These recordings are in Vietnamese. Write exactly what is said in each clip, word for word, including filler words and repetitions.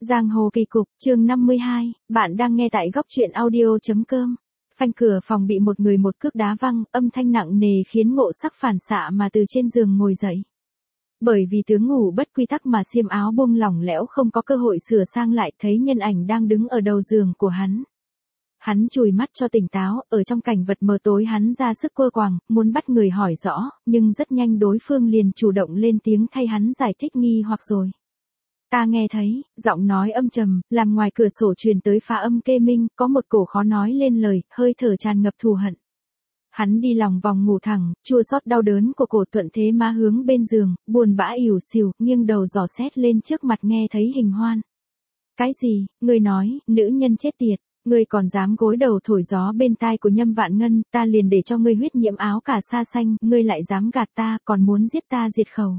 Giang hồ kỳ cục, chương năm mươi hai, bạn đang nghe tại góc truyện audio.com. Phanh cửa phòng bị một người một cước đá văng, âm thanh nặng nề khiến Ngộ Sắc phản xạ mà từ trên giường ngồi dậy. Bởi vì tướng ngủ bất quy tắc mà xiêm áo buông lỏng lẽo không có cơ hội sửa sang lại, thấy nhân ảnh đang đứng ở đầu giường của hắn. Hắn chùi mắt cho tỉnh táo, ở trong cảnh vật mờ tối hắn ra sức quơ quàng, muốn bắt người hỏi rõ, nhưng rất nhanh đối phương liền chủ động lên tiếng thay hắn giải thích nghi hoặc rồi. Ta nghe thấy, giọng nói âm trầm, làm ngoài cửa sổ truyền tới phá âm kê minh, có một cổ khó nói lên lời, hơi thở tràn ngập thù hận. Hắn đi lòng vòng ngủ thẳng, chua xót đau đớn của cổ thuận thế má hướng bên giường, buồn bã ỉu xìu, nghiêng đầu dò xét lên trước mặt nghe thấy Hình Hoan. Cái gì, ngươi nói, nữ nhân chết tiệt, ngươi còn dám gối đầu thổi gió bên tai của Nhâm Vạn Ngân, ta liền để cho ngươi huyết nhiễm áo cả sa xanh, ngươi lại dám gạt ta, còn muốn giết ta diệt khẩu.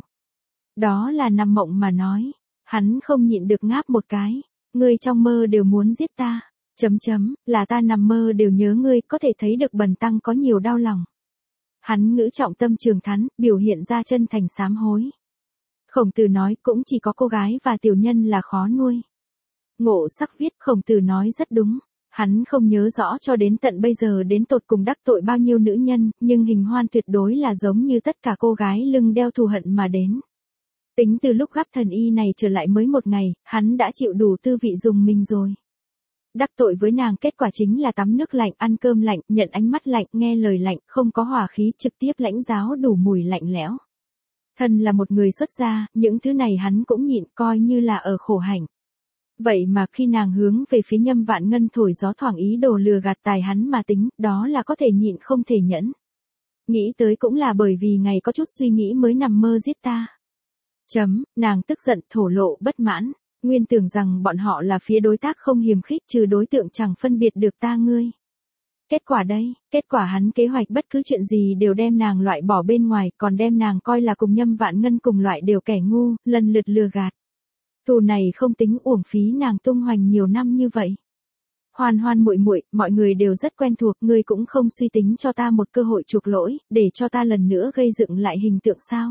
Đó là nằm mộng mà nói. Hắn không nhịn được ngáp một cái, ngươi trong mơ đều muốn giết ta, chấm chấm, là ta nằm mơ đều nhớ ngươi, có thể thấy được Bần tăng có nhiều đau lòng. Hắn ngữ trọng tâm trường thắn, biểu hiện ra chân thành sám hối. Khổng Tử nói cũng chỉ có cô gái và tiểu nhân là khó nuôi. Ngộ Sắc viết Khổng Tử nói rất đúng, hắn không nhớ rõ cho đến tận bây giờ đến tột cùng đắc tội bao nhiêu nữ nhân, nhưng Hình Hoan tuyệt đối là giống như tất cả cô gái lưng đeo thù hận mà đến. Tính từ lúc gắp thần y này trở lại mới một ngày, hắn đã chịu đủ tư vị dùng mình rồi. Đắc tội với nàng kết quả chính là tắm nước lạnh, ăn cơm lạnh, nhận ánh mắt lạnh, nghe lời lạnh, không có hỏa khí, trực tiếp lãnh giáo đủ mùi lạnh lẽo. Thân là một người xuất gia, những thứ này hắn cũng nhịn, coi như là ở khổ hạnh. Vậy mà khi nàng hướng về phía Nhâm Vạn Ngân thổi gió thoảng ý đồ lừa gạt tài hắn mà tính, đó là có thể nhịn không thể nhẫn. Nghĩ tới cũng là bởi vì ngày có chút suy nghĩ mới nằm mơ giết ta. Chấm, nàng tức giận thổ lộ bất mãn, nguyên tưởng rằng bọn họ là phía đối tác không hiềm khích, trừ đối tượng chẳng phân biệt được ta ngươi. Kết quả đây, kết quả hắn kế hoạch bất cứ chuyện gì đều đem nàng loại bỏ bên ngoài, còn đem nàng coi là cùng Nhâm Vạn Ngân cùng loại đều kẻ ngu, lần lượt lừa gạt. Thù này không tính uổng phí nàng tung hoành nhiều năm như vậy. Hoan Hoan muội muội, mọi người đều rất quen thuộc, ngươi cũng không suy tính cho ta một cơ hội chuộc lỗi, để cho ta lần nữa gây dựng lại hình tượng sao?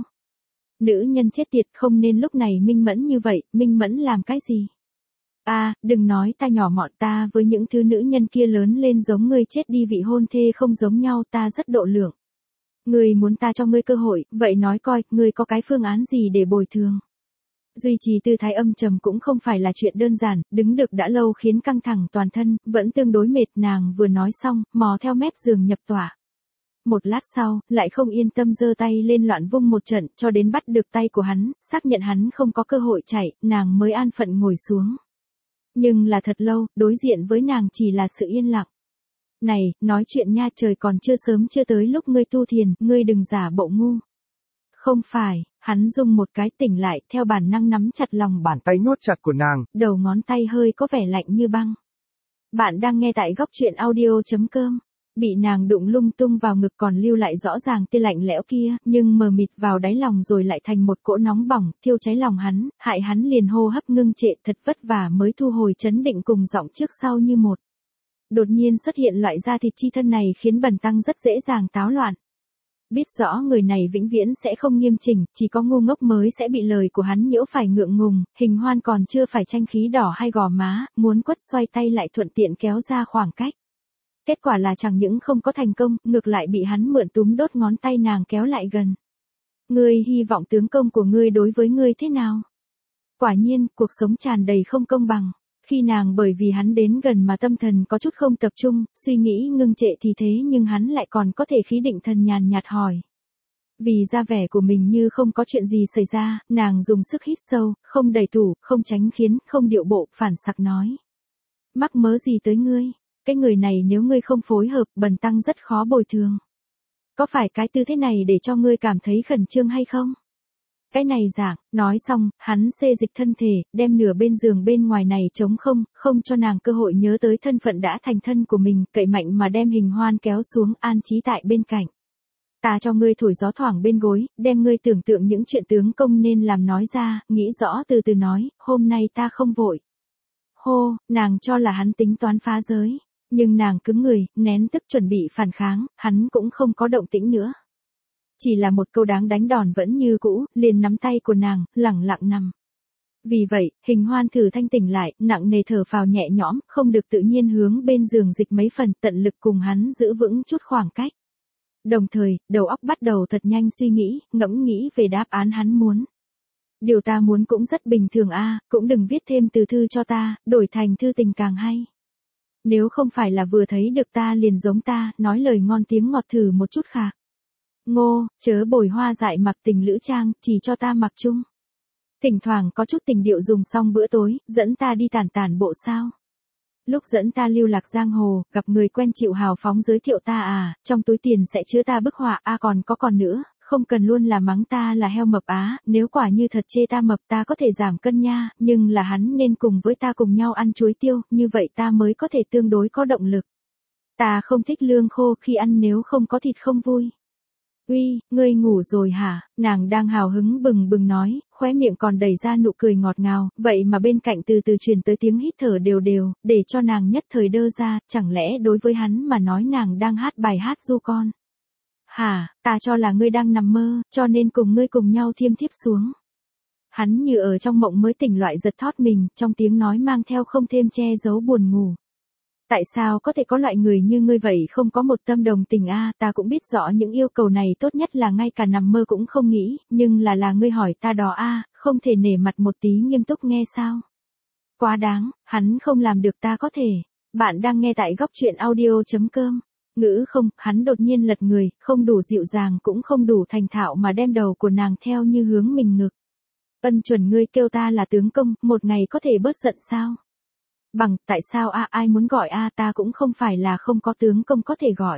Nữ nhân chết tiệt, không nên lúc này minh mẫn như vậy, minh mẫn làm cái gì? A, à, đừng nói ta nhỏ mọn, ta với những thứ nữ nhân kia lớn lên giống ngươi chết đi vị hôn thê không giống nhau, ta rất độ lượng. Ngươi muốn ta cho ngươi cơ hội, vậy nói coi, ngươi có cái phương án gì để bồi thường? Duy trì tư thái âm trầm cũng không phải là chuyện đơn giản, đứng được đã lâu khiến căng thẳng toàn thân, vẫn tương đối mệt, nàng vừa nói xong, mò theo mép giường nhập tỏa. Một lát sau, lại không yên tâm giơ tay lên loạn vung một trận, cho đến bắt được tay của hắn, xác nhận hắn không có cơ hội chạy, nàng mới an phận ngồi xuống. Nhưng là thật lâu, đối diện với nàng chỉ là sự yên lặng. Này, nói chuyện nha, trời còn chưa sớm chưa tới lúc ngươi tu thiền, ngươi đừng giả bộ ngu. Không phải, hắn rung một cái tỉnh lại, theo bản năng nắm chặt lòng bàn tay nhốt chặt của nàng, đầu ngón tay hơi có vẻ lạnh như băng. Bạn đang nghe tại góc truyện audio.com. Bị nàng đụng lung tung vào ngực còn lưu lại rõ ràng tia lạnh lẽo kia, nhưng mờ mịt vào đáy lòng rồi lại thành một cỗ nóng bỏng, thiêu cháy lòng hắn, hại hắn liền hô hấp ngưng trệ, thật vất vả mới thu hồi chấn định cùng giọng trước sau như một. Đột nhiên xuất hiện loại da thịt chi thân này khiến Bần tăng rất dễ dàng táo loạn. Biết rõ người này vĩnh viễn sẽ không nghiêm chỉnh, chỉ có ngu ngốc mới sẽ bị lời của hắn nhiễu phải ngượng ngùng, Hình Hoan còn chưa phải tranh khí đỏ hay gò má, muốn quất xoay tay lại thuận tiện kéo ra khoảng cách. Kết quả là chẳng những không có thành công, ngược lại bị hắn mượn túm đốt ngón tay nàng kéo lại gần. Ngươi hy vọng tướng công của ngươi đối với ngươi thế nào? Quả nhiên, cuộc sống tràn đầy không công bằng. Khi nàng bởi vì hắn đến gần mà tâm thần có chút không tập trung, suy nghĩ ngưng trệ thì thế nhưng hắn lại còn có thể khí định thần nhàn nhạt hỏi. Vì ra vẻ của mình như không có chuyện gì xảy ra, nàng dùng sức hít sâu, không đầy tủ, không tránh khiến, không điệu bộ, phản sặc nói. Mắc mớ gì tới ngươi? Cái người này nếu ngươi không phối hợp, Bần tăng rất khó bồi thường. Có phải cái tư thế này để cho ngươi cảm thấy khẩn trương hay không? Cái này dạng, nói xong, hắn xê dịch thân thể, đem nửa bên giường bên ngoài này trống không, không cho nàng cơ hội nhớ tới thân phận đã thành thân của mình, cậy mạnh mà đem Hình Hoan kéo xuống, an trí tại bên cạnh. Ta cho ngươi thổi gió thoảng bên gối, đem ngươi tưởng tượng những chuyện tướng công nên làm nói ra, nghĩ rõ từ từ nói, hôm nay ta không vội. Hô, nàng cho là hắn tính toán phá giới. Nhưng nàng cứng người, nén tức chuẩn bị phản kháng, hắn cũng không có động tĩnh nữa. Chỉ là một câu đáng đánh đòn vẫn như cũ, liền nắm tay của nàng, lẳng lặng nằm. Vì vậy, Hình Hoan thử thanh tỉnh lại, nặng nề thở phào nhẹ nhõm, không được tự nhiên hướng bên giường dịch mấy phần, tận lực cùng hắn giữ vững chút khoảng cách. Đồng thời, đầu óc bắt đầu thật nhanh suy nghĩ, ngẫm nghĩ về đáp án hắn muốn. Điều ta muốn cũng rất bình thường a, cũng đừng viết thêm từ thư cho ta, đổi thành thư tình càng hay. Nếu không phải là vừa thấy được ta liền giống ta, nói lời ngon tiếng ngọt thử một chút khác. Ngô, chớ bồi hoa dại mặc tình lữ trang, chỉ cho ta mặc chung. Thỉnh thoảng có chút tình điệu dùng xong bữa tối, dẫn ta đi tản tản bộ sao. Lúc dẫn ta lưu lạc giang hồ, gặp người quen chịu hào phóng giới thiệu ta à, trong túi tiền sẽ chứa ta bức họa, a à còn có còn nữa, không cần luôn là mắng ta là heo mập á, nếu quả như thật chê ta mập ta có thể giảm cân nha, nhưng là hắn nên cùng với ta cùng nhau ăn chuối tiêu, như vậy ta mới có thể tương đối có động lực. Ta không thích lương khô khi ăn nếu không có thịt không vui. Uy, ngươi ngủ rồi hả? Nàng đang hào hứng bừng bừng nói, khóe miệng còn đầy ra nụ cười ngọt ngào, vậy mà bên cạnh từ từ truyền tới tiếng hít thở đều đều, để cho nàng nhất thời đơ ra, chẳng lẽ đối với hắn mà nói nàng đang hát bài hát ru con. Hả, ta cho là ngươi đang nằm mơ, cho nên cùng ngươi cùng nhau thiêm thiếp xuống. Hắn như ở trong mộng mới tỉnh loại giật thót mình, trong tiếng nói mang theo không thêm che giấu buồn ngủ. Tại sao có thể có loại người như ngươi vậy không có một tâm đồng tình a, ta cũng biết rõ những yêu cầu này tốt nhất là ngay cả nằm mơ cũng không nghĩ, nhưng là là ngươi hỏi ta đó a, không thể nể mặt một tí nghiêm túc nghe sao. Quá đáng, hắn không làm được ta có thể. Bạn đang nghe tại góc truyện audio chấm com. Ngữ không, hắn đột nhiên lật người, không đủ dịu dàng cũng không đủ thành thạo mà đem đầu của nàng theo như hướng mình ngực. Ân chuẩn ngươi kêu ta là tướng công, một ngày có thể bớt giận sao? Bằng, tại sao a ai muốn gọi a ta cũng không phải là không có tướng công có thể gọi.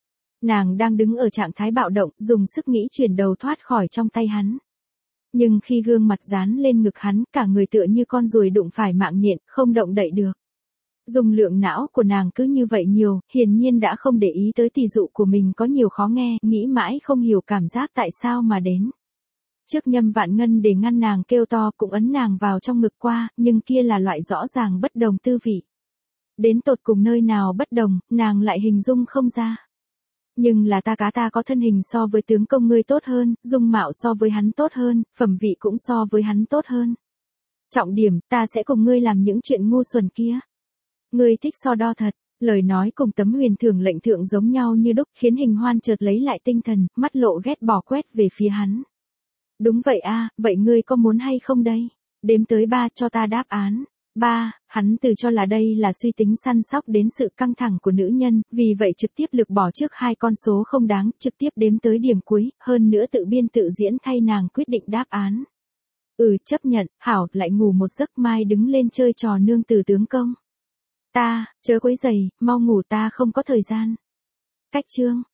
Nàng đang đứng ở trạng thái bạo động, dùng sức nghĩ chuyển đầu thoát khỏi trong tay hắn. Nhưng khi gương mặt dán lên ngực hắn, cả người tựa như con ruồi đụng phải mạng nhện, không động đậy được. Dùng lượng não của nàng cứ như vậy nhiều, hiển nhiên đã không để ý tới tỷ dụ của mình có nhiều khó nghe, nghĩ mãi không hiểu cảm giác tại sao mà đến. Trước Nhâm Vạn Ngân để ngăn nàng kêu to cũng ấn nàng vào trong ngực qua, nhưng kia là loại rõ ràng bất đồng tư vị. Đến tột cùng nơi nào bất đồng, nàng lại hình dung không ra. Nhưng là ta cá ta có thân hình so với tướng công ngươi tốt hơn, dung mạo so với hắn tốt hơn, phẩm vị cũng so với hắn tốt hơn. Trọng điểm, ta sẽ cùng ngươi làm những chuyện ngu xuẩn kia. Ngươi thích so đo thật, lời nói cùng tấm huyền thưởng lệnh thượng giống nhau như đúc, khiến Hình Hoan chợt lấy lại tinh thần, mắt lộ ghét bỏ quét về phía hắn. Đúng vậy a, vậy ngươi có muốn hay không đây? Đếm tới ba cho ta đáp án. Ba, hắn từ cho là đây là suy tính săn sóc đến sự căng thẳng của nữ nhân, vì vậy trực tiếp lược bỏ trước hai con số không đáng, trực tiếp đếm tới điểm cuối, hơn nữa tự biên tự diễn thay nàng quyết định đáp án. Ừ, chấp nhận, hảo, lại ngủ một giấc mai đứng lên chơi trò nương tử tướng công. Ta, chớ quấy giày, mau ngủ ta không có thời gian. Cách chương.